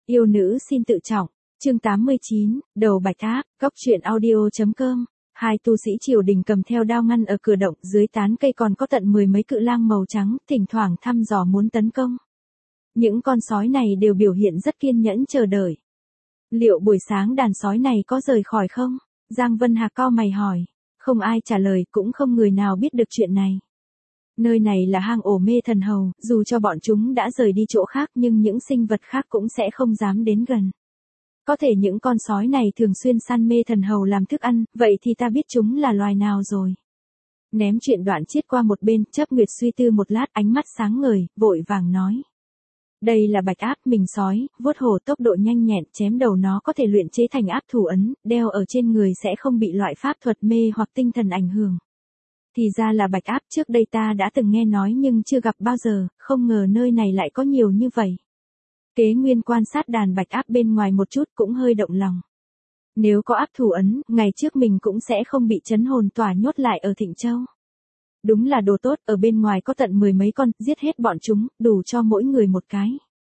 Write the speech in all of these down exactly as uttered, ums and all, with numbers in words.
Yêu nữ xin tự trọng, chương tám mươi chín, đầu bạch áp, góc truyện audio.com. Hai tu sĩ triều đình cầm theo đao ngăn ở cửa động, dưới tán cây còn có tận mười mấy cự lang màu trắng, thỉnh thoảng thăm dò muốn tấn công. Những con sói này đều biểu hiện rất kiên nhẫn chờ đợi. Liệu buổi sáng đàn sói này có rời khỏi không? Giang Vân Hạc cau mày hỏi. Không ai trả lời, cũng không người nào biết được chuyện này. Nơi này là hang ổ mê thần hầu, dù cho bọn chúng đã rời đi chỗ khác nhưng những sinh vật khác cũng sẽ không dám đến gần. Có thể những con sói này thường xuyên săn mê thần hầu làm thức ăn, vậy thì ta biết chúng là loài nào rồi. Ném chuyện đoạn chiết qua một bên, Chấp Nguyệt suy tư một lát, ánh mắt sáng ngời, vội vàng nói. Đây là bạch áp, mình sói, vuốt hổ tốc độ nhanh nhẹn, chém đầu nó có thể luyện chế thành áp thủ ấn, đeo ở trên người sẽ không bị loại pháp thuật mê hoặc tinh thần ảnh hưởng. Thì ra là bạch áp, trước đây ta đã từng nghe nói nhưng chưa gặp bao giờ, không ngờ nơi này lại có nhiều như vậy. Kế Nguyên quan sát đàn bạch áp bên ngoài một chút cũng hơi động lòng. Nếu có áp thủ ấn, ngày trước mình cũng sẽ không bị chấn hồn tỏa nhốt lại ở Thịnh Châu. Đúng là đồ tốt, ở bên ngoài có tận mười mấy con, giết hết bọn chúng, đủ cho mỗi người một cái.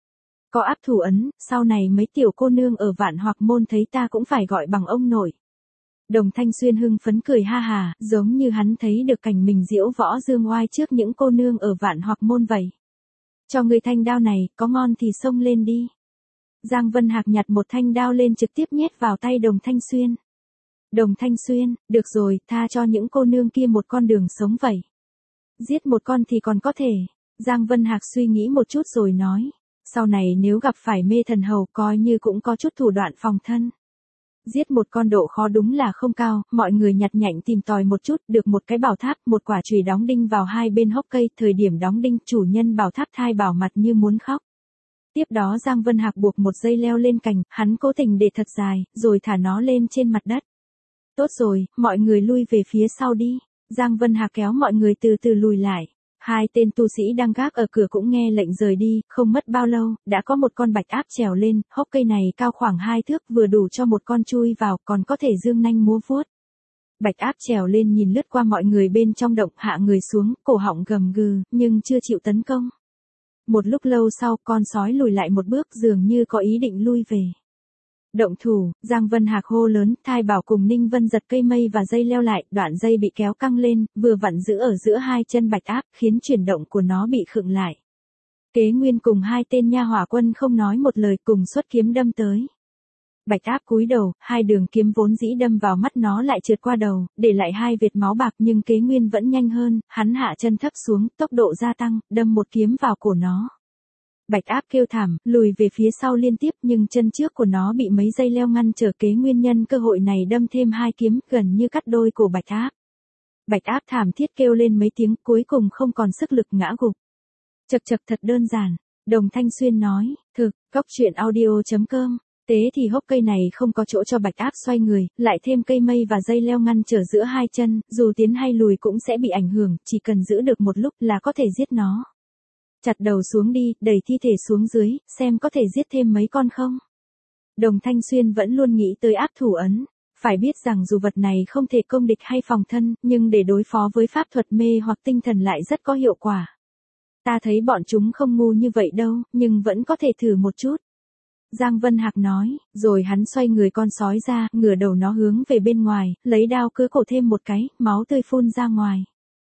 Có áp thủ ấn, sau này mấy tiểu cô nương ở Vạn Hoặc Môn thấy ta cũng phải gọi bằng ông nội. Đồng Thanh Xuyên hưng phấn cười ha hà, giống như hắn thấy được cảnh mình diễu võ dương oai trước những cô nương ở Vạn Hoặc Môn vậy. Cho người thanh đao này, có ngon thì xông lên đi. Giang Vân Hạc nhặt một thanh đao lên trực tiếp nhét vào tay Đồng Thanh Xuyên. Đồng Thanh Xuyên, được rồi, tha cho những cô nương kia một con đường sống vậy. Giết một con thì còn có thể. Giang Vân Hạc suy nghĩ một chút rồi nói. Sau này nếu gặp phải mê thần hầu coi như cũng có chút thủ đoạn phòng thân. Giết một con độ khó đúng là không cao, mọi người nhặt nhạnh tìm tòi một chút, được một cái bảo tháp, một quả chùy đóng đinh vào hai bên hốc cây, thời điểm đóng đinh, chủ nhân bảo tháp thai bảo mặt như muốn khóc. Tiếp đó Giang Vân Hạc buộc một dây leo lên cành, hắn cố tình để thật dài, rồi thả nó lên trên mặt đất. Tốt rồi, mọi người lui về phía sau đi. Giang Vân Hạc kéo mọi người từ từ lùi lại. Hai tên tu sĩ đang gác ở cửa cũng nghe lệnh rời đi, không mất bao lâu, đã có một con bạch áp trèo lên, hốc cây này cao khoảng hai thước, vừa đủ cho một con chui vào, còn có thể dương nanh múa vuốt. Bạch áp trèo lên nhìn lướt qua mọi người bên trong động, hạ người xuống, cổ họng gầm gừ, nhưng chưa chịu tấn công. Một lúc lâu sau, con sói lùi lại một bước, dường như có ý định lui về. Động thủ, Giang Vân Hạc hô lớn, Thai Bảo cùng Ninh Vân giật cây mây và dây leo lại, đoạn dây bị kéo căng lên, vừa vặn giữ ở giữa hai chân bạch áp, khiến chuyển động của nó bị khựng lại. Kế Nguyên cùng hai tên nha hỏa quân không nói một lời, cùng xuất kiếm đâm tới. Bạch áp cúi đầu, hai đường kiếm vốn dĩ đâm vào mắt nó lại trượt qua đầu, để lại hai vệt máu bạc, nhưng Kế Nguyên vẫn nhanh hơn, hắn hạ chân thấp xuống, tốc độ gia tăng, đâm một kiếm vào cổ nó. Bạch áp kêu thảm, lùi về phía sau liên tiếp, nhưng chân trước của nó bị mấy dây leo ngăn trở, Kế Nguyên nhân cơ hội này đâm thêm hai kiếm, gần như cắt đôi cổ bạch áp. Bạch áp thảm thiết kêu lên mấy tiếng, cuối cùng không còn sức lực ngã gục. Chật chật thật đơn giản, Đồng Thanh Xuyên nói, thực, góc truyện audio.com. Tế thì hốc cây này không có chỗ cho bạch áp xoay người, lại thêm cây mây và dây leo ngăn trở giữa hai chân, dù tiến hay lùi cũng sẽ bị ảnh hưởng, chỉ cần giữ được một lúc là có thể giết nó. Chặt đầu xuống đi, đẩy thi thể xuống dưới, xem có thể giết thêm mấy con không. Đồng Thanh Xuyên vẫn luôn nghĩ tới áp thủ ấn. Phải biết rằng dù vật này không thể công địch hay phòng thân, nhưng để đối phó với pháp thuật mê hoặc tinh thần lại rất có hiệu quả. Ta thấy bọn chúng không ngu như vậy đâu, nhưng vẫn có thể thử một chút. Giang Vân Hạc nói, rồi hắn xoay người con sói ra, ngửa đầu nó hướng về bên ngoài, lấy đao cứa cổ thêm một cái, máu tươi phun ra ngoài.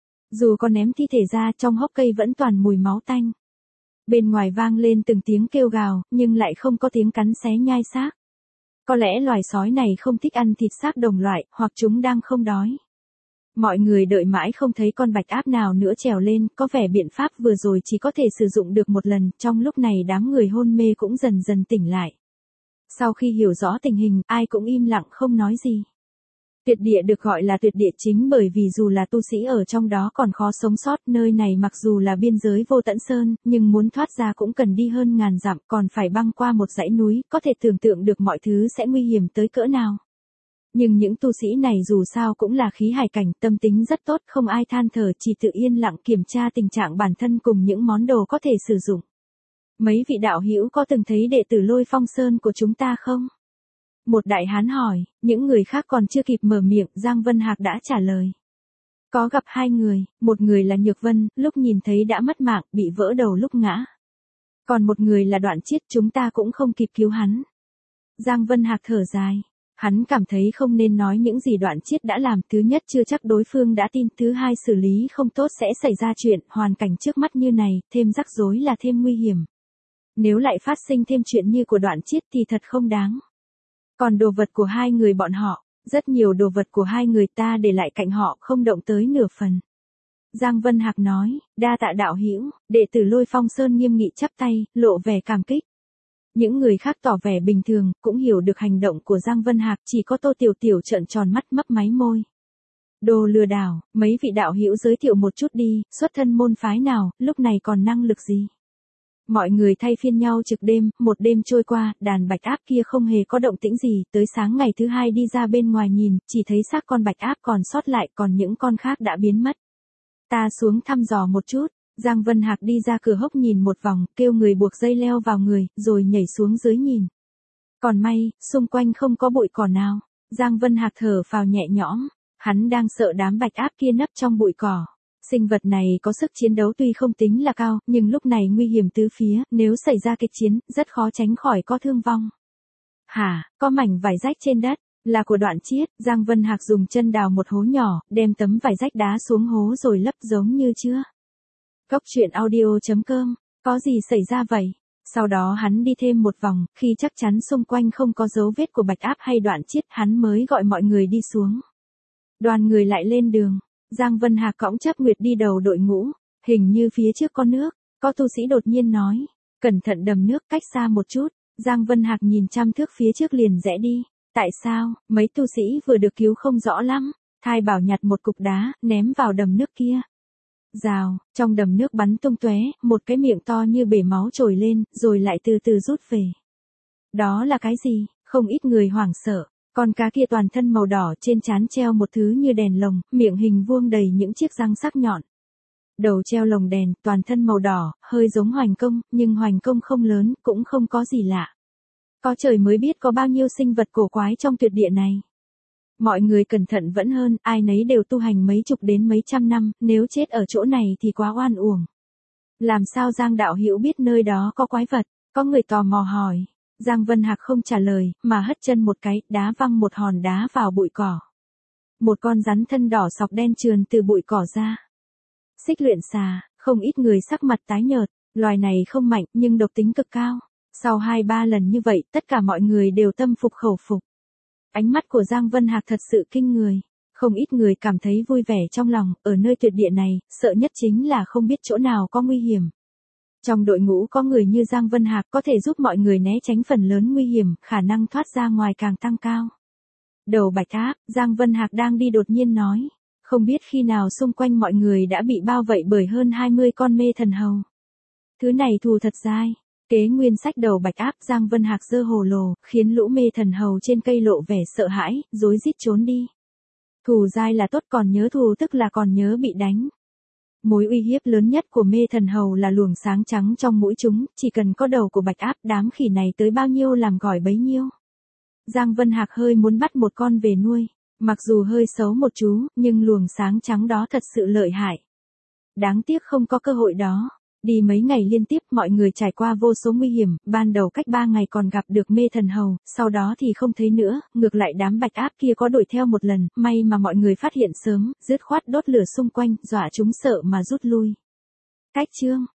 Dù có ném thi thể ra, trong hốc cây vẫn toàn mùi máu tanh. Bên ngoài vang lên từng tiếng kêu gào, nhưng lại không có tiếng cắn xé nhai xác. Có lẽ loài sói này không thích ăn thịt xác đồng loại, hoặc chúng đang không đói. Mọi người đợi mãi không thấy con bạch áp nào nữa trèo lên, có vẻ biện pháp vừa rồi chỉ có thể sử dụng được một lần, trong lúc này đám người hôn mê cũng dần dần tỉnh lại. Sau khi hiểu rõ tình hình, ai cũng im lặng không nói gì. Tuyệt địa được gọi là tuyệt địa chính bởi vì dù là tu sĩ ở trong đó còn khó sống sót, nơi này mặc dù là biên giới Vô Tận Sơn, nhưng muốn thoát ra cũng cần đi hơn ngàn dặm, còn phải băng qua một dãy núi, có thể tưởng tượng được mọi thứ sẽ nguy hiểm tới cỡ nào. Nhưng những tu sĩ này dù sao cũng là khí hải cảnh, tâm tính rất tốt, không ai than thở, chỉ tự yên lặng kiểm tra tình trạng bản thân cùng những món đồ có thể sử dụng. Mấy vị đạo hữu có từng thấy đệ tử Lôi Phong Sơn của chúng ta không? Một đại hán hỏi, những người khác còn chưa kịp mở miệng, Giang Vân Hạc đã trả lời. Có gặp hai người, một người là Nhược Vân, lúc nhìn thấy đã mất mạng, bị vỡ đầu lúc ngã. Còn một người là Đoạn Chiết, chúng ta cũng không kịp cứu hắn. Giang Vân Hạc thở dài. Hắn cảm thấy không nên nói những gì Đoạn Chiết đã làm, thứ nhất chưa chắc đối phương đã tin, thứ hai xử lý không tốt sẽ xảy ra chuyện, hoàn cảnh trước mắt như này, thêm rắc rối là thêm nguy hiểm. Nếu lại phát sinh thêm chuyện như của Đoạn Chiết thì thật không đáng. Còn đồ vật của hai người bọn họ, rất nhiều đồ vật của hai người ta để lại cạnh họ không động tới nửa phần. Giang Vân Hạc nói, đa tạ đạo hữu, đệ tử Lôi Phong Sơn nghiêm nghị chắp tay, lộ vẻ cảm kích. Những người khác tỏ vẻ bình thường, cũng hiểu được hành động của Giang Vân Hạc, chỉ có Tô Tiểu Tiểu trợn tròn mắt mấp máy môi. Đồ lừa đảo, mấy vị đạo hữu giới thiệu một chút đi, xuất thân môn phái nào, lúc này còn năng lực gì? Mọi người thay phiên nhau trực đêm, một đêm trôi qua, đàn bạch áp kia không hề có động tĩnh gì, tới sáng ngày thứ hai đi ra bên ngoài nhìn, chỉ thấy xác con bạch áp còn sót lại, còn những con khác đã biến mất. Ta xuống thăm dò một chút. Giang Vân Hạc đi ra cửa hốc nhìn một vòng, kêu người buộc dây leo vào người, rồi nhảy xuống dưới nhìn. Còn may, xung quanh không có bụi cỏ nào. Giang Vân Hạc thở phào nhẹ nhõm, hắn đang sợ đám bạch áp kia nấp trong bụi cỏ. Sinh vật này có sức chiến đấu tuy không tính là cao, nhưng lúc này nguy hiểm tứ phía, nếu xảy ra kịch chiến, rất khó tránh khỏi có thương vong. Hả, có mảnh vải rách trên đất, là của Đoạn Chiết. Giang Vân Hạc dùng chân đào một hố nhỏ, đem tấm vải rách đá xuống hố rồi lấp giống như chưa. Cốc truyện audio chấm com, có gì xảy ra vậy? Sau đó hắn đi thêm một vòng, khi chắc chắn xung quanh không có dấu vết của bạch áp hay Đoạn Chiết, hắn mới gọi mọi người đi xuống. Đoàn người lại lên đường, Giang Vân Hạc cõng Chấp Nguyệt đi đầu đội ngũ, hình như phía trước có nước, có tu sĩ đột nhiên nói, cẩn thận đầm nước cách xa một chút. Giang Vân Hạc nhìn trăm thước phía trước liền rẽ đi. Tại sao? Mấy tu sĩ vừa được cứu không rõ lắm. Thai bảo nhặt một cục đá, ném vào đầm nước kia. Rào, trong đầm nước bắn tung tóe, một cái miệng to như bể máu trồi lên, rồi lại từ từ rút về. Đó là cái gì? Không ít người hoảng sợ. Con cá kia toàn thân màu đỏ, trên trán treo một thứ như đèn lồng, miệng hình vuông đầy những chiếc răng sắc nhọn. Đầu treo lồng đèn, toàn thân màu đỏ, hơi giống hoành công, nhưng hoành công không lớn, cũng không có gì lạ. Có trời mới biết có bao nhiêu sinh vật cổ quái trong tuyệt địa này. Mọi người cẩn thận vẫn hơn, ai nấy đều tu hành mấy chục đến mấy trăm năm, nếu chết ở chỗ này thì quá oan uổng. Làm sao Giang đạo hữu biết nơi đó có quái vật? Có người tò mò hỏi. Giang Vân Hạc không trả lời, mà hất chân một cái, đá văng một hòn đá vào bụi cỏ. Một con rắn thân đỏ sọc đen trườn từ bụi cỏ ra. Xích luyện xà, không ít người sắc mặt tái nhợt, loài này không mạnh nhưng độc tính cực cao. Sau hai ba lần như vậy, tất cả mọi người đều tâm phục khẩu phục. Ánh mắt của Giang Vân Hạc thật sự kinh người. Không ít người cảm thấy vui vẻ trong lòng, ở nơi tuyệt địa này, sợ nhất chính là không biết chỗ nào có nguy hiểm. Trong đội ngũ có người như Giang Vân Hạc có thể giúp mọi người né tránh phần lớn nguy hiểm, khả năng thoát ra ngoài càng tăng cao. Đầu bạch áp, Giang Vân Hạc đang đi đột nhiên nói. Không biết khi nào xung quanh mọi người đã bị bao vây bởi hơn hai mươi con mê thần hầu. Thứ này thù thật dai. Kế nguyên sách đầu bạch áp, Giang Vân Hạc giơ hồ lồ, khiến lũ mê thần hầu trên cây lộ vẻ sợ hãi, rối rít trốn đi. Thù dai là tốt, còn nhớ thù tức là còn nhớ bị đánh. Mối uy hiếp lớn nhất của mê thần hầu là luồng sáng trắng trong mũi chúng, chỉ cần có đầu của bạch áp, đám khỉ này tới bao nhiêu làm gỏi bấy nhiêu. Giang Vân Hạc hơi muốn bắt một con về nuôi, mặc dù hơi xấu một chú, nhưng luồng sáng trắng đó thật sự lợi hại. Đáng tiếc không có cơ hội đó. Đi mấy ngày liên tiếp, mọi người trải qua vô số nguy hiểm, ban đầu cách ba ngày còn gặp được mê thần hầu, sau đó thì không thấy nữa, ngược lại đám bạch áp kia có đuổi theo một lần, may mà mọi người phát hiện sớm, dứt khoát đốt lửa xung quanh, dọa chúng sợ mà rút lui. Cách chương